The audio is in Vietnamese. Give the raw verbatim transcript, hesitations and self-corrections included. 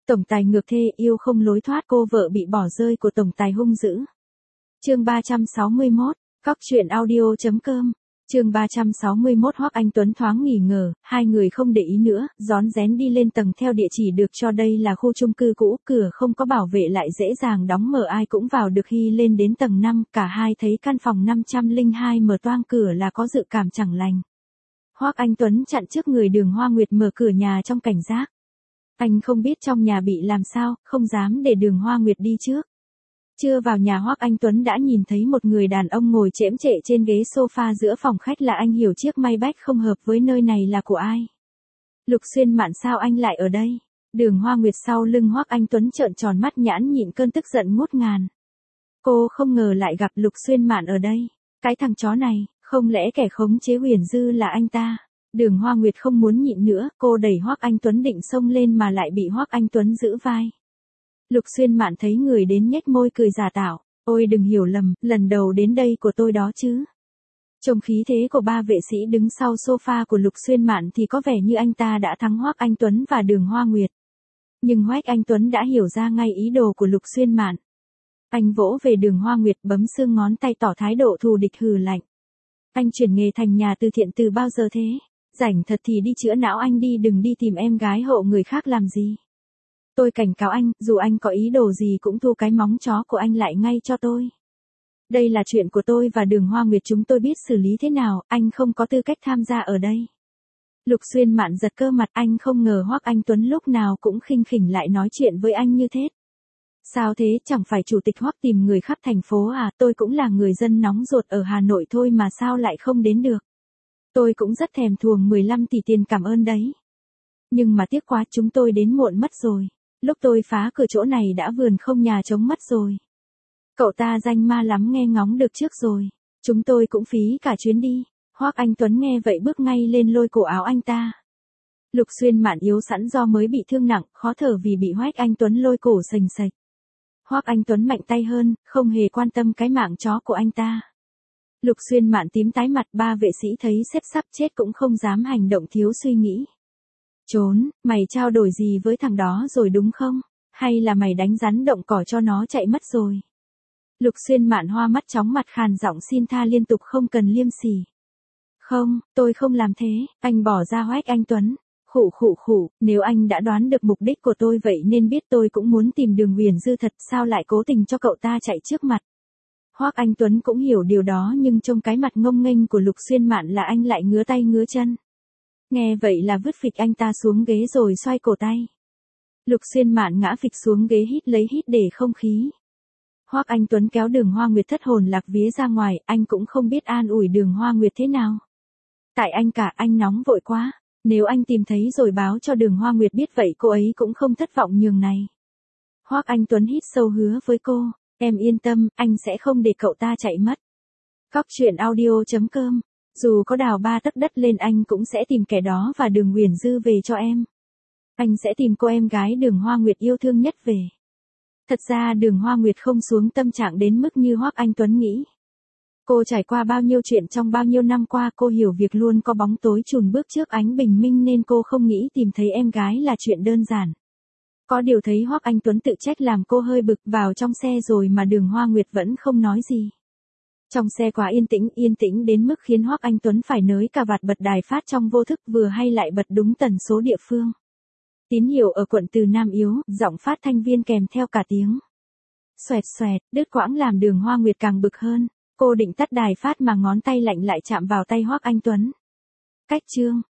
Tổng tài ngược thê yêu không lối thoát, cô vợ bị bỏ rơi của tổng tài hung dữ. Chương ba trăm sáu mươi mốt, Cóc truyện audio chấm com. Chương ba trăm sáu mươi mốt. Hoắc Anh Tuấn thoáng nghỉ ngờ, hai người không để ý nữa, rón rén đi lên tầng theo địa chỉ được cho. Đây là khu chung cư cũ, cửa không có bảo vệ lại dễ dàng đóng mở, ai cũng vào được. Khi lên đến tầng năm, cả hai thấy căn phòng năm trăm lẻ hai mở toang cửa là có dự cảm chẳng lành. Hoắc Anh Tuấn chặn trước người Đường Hoa Nguyệt mở cửa nhà trong cảnh giác. Anh không biết trong nhà bị làm sao, không dám để Đường Hoa Nguyệt đi trước. Chưa vào nhà Hoắc Anh Tuấn đã nhìn thấy một người đàn ông ngồi chễm chệ trên ghế sofa giữa phòng khách. Là anh hiểu, chiếc Maybach không hợp với nơi này là của ai. Lục Xuyên Mạn, sao anh lại ở đây? Đường Hoa Nguyệt sau lưng Hoắc Anh Tuấn trợn tròn mắt, nhãn nhịn cơn tức giận ngút ngàn. Cô không ngờ lại gặp Lục Xuyên Mạn ở đây. Cái thằng chó này, không lẽ kẻ khống chế Huyền Dư là anh ta? Đường Hoa Nguyệt không muốn nhịn nữa, cô đẩy Hoắc Anh Tuấn định xông lên mà lại bị Hoắc Anh Tuấn giữ vai. Lục Xuyên Mạn thấy người đến nhếch môi cười giả tạo. Ôi đừng hiểu lầm, lần đầu đến đây của tôi đó chứ. Trông khí thế của ba vệ sĩ đứng sau sofa của Lục Xuyên Mạn thì có vẻ như anh ta đã thắng Hoắc Anh Tuấn và Đường Hoa Nguyệt. Nhưng Hoắc Anh Tuấn đã hiểu ra ngay ý đồ của Lục Xuyên Mạn. Anh vỗ về Đường Hoa Nguyệt, bấm xương ngón tay tỏ thái độ thù địch, hừ lạnh. Anh chuyển nghề thành nhà từ thiện từ bao giờ thế? Rảnh thật thì đi chữa não anh đi, đừng đi tìm em gái hộ người khác làm gì. Tôi cảnh cáo anh, dù anh có ý đồ gì cũng thu cái móng chó của anh lại ngay cho tôi. Đây là chuyện của tôi và Đường Hoa Nguyệt, chúng tôi biết xử lý thế nào, anh không có tư cách tham gia ở đây. Lục Xuyên Mạn giật cơ mặt, anh không ngờ Hoắc Anh Tuấn lúc nào cũng khinh khỉnh lại nói chuyện với anh như thế. Sao thế, chẳng phải chủ tịch Hoắc tìm người khắp thành phố à? Tôi cũng là người dân nóng ruột ở Hà Nội thôi mà sao lại không đến được. Tôi cũng rất thèm thuồng mười lăm tỷ tiền cảm ơn đấy. Nhưng mà tiếc quá, chúng tôi đến muộn mất rồi. Lúc tôi phá cửa chỗ này đã vườn không nhà trống mất rồi. Cậu ta danh ma lắm, nghe ngóng được trước rồi. Chúng tôi cũng phí cả chuyến đi. Hoắc Anh Tuấn nghe vậy bước ngay lên lôi cổ áo anh ta. Lục Xuyên Mạn yếu sẵn do mới bị thương nặng, khó thở vì bị Hoắc Anh Tuấn lôi cổ sềnh sệch. Hoắc Anh Tuấn mạnh tay hơn, không hề quan tâm cái mạng chó của anh ta. Lục Xuyên Mạn tím tái mặt, ba vệ sĩ thấy sếp sắp chết cũng không dám hành động thiếu suy nghĩ. Trốn, mày trao đổi gì với thằng đó rồi đúng không? Hay là mày đánh rắn động cỏ cho nó chạy mất rồi? Lục Xuyên Mạn hoa mắt chóng mặt, khàn giọng xin tha liên tục, không cần liêm sỉ. Không, tôi không làm thế, anh bỏ ra Hoắc Anh Tuấn. Khụ khụ khụ, nếu anh đã đoán được mục đích của tôi vậy nên biết tôi cũng muốn tìm Đường Huyền Dư thật, sao lại cố tình cho cậu ta chạy trước mặt. Hoắc Anh Tuấn cũng hiểu điều đó nhưng trông cái mặt ngông nghênh của Lục Xuyên Mạn là anh lại ngứa tay ngứa chân. Nghe vậy là vứt phịch anh ta xuống ghế rồi xoay cổ tay. Lục Xuyên Mạn ngã phịch xuống ghế, hít lấy hít để không khí. Hoắc Anh Tuấn kéo Đường Hoa Nguyệt thất hồn lạc vía ra ngoài, anh cũng không biết an ủi Đường Hoa Nguyệt thế nào. Tại anh cả, anh nóng vội quá. Nếu anh tìm thấy rồi báo cho Đường Hoa Nguyệt biết vậy cô ấy cũng không thất vọng nhường này. Hoắc Anh Tuấn hít sâu hứa với cô, em yên tâm, anh sẽ không để cậu ta chạy mất. Cóc truyện audio chấm com. Dù có đào ba tấc đất lên anh cũng sẽ tìm kẻ đó và Đường Huyền Dư về cho em. Anh sẽ tìm cô em gái Đường Hoa Nguyệt yêu thương nhất về. Thật ra Đường Hoa Nguyệt không xuống tâm trạng đến mức như Hoắc Anh Tuấn nghĩ. Cô trải qua bao nhiêu chuyện trong bao nhiêu năm qua, cô hiểu việc luôn có bóng tối chùn bước trước ánh bình minh nên cô không nghĩ tìm thấy em gái là chuyện đơn giản. Có điều thấy Hoắc Anh Tuấn tự trách làm cô hơi bực, vào trong xe rồi mà Đường Hoa Nguyệt vẫn không nói gì. Trong xe quá yên tĩnh, yên tĩnh đến mức khiến Hoắc Anh Tuấn phải nới cà vạt bật đài phát trong vô thức, vừa hay lại bật đúng tần số địa phương. Tín hiệu ở quận Từ Nam yếu, giọng phát thanh viên kèm theo cả tiếng. Xoẹt xoẹt, đứt quãng làm Đường Hoa Nguyệt càng bực hơn. Cô định tắt đài phát mà ngón tay lạnh lại chạm vào tay Hoắc Anh Tuấn. Cách chương.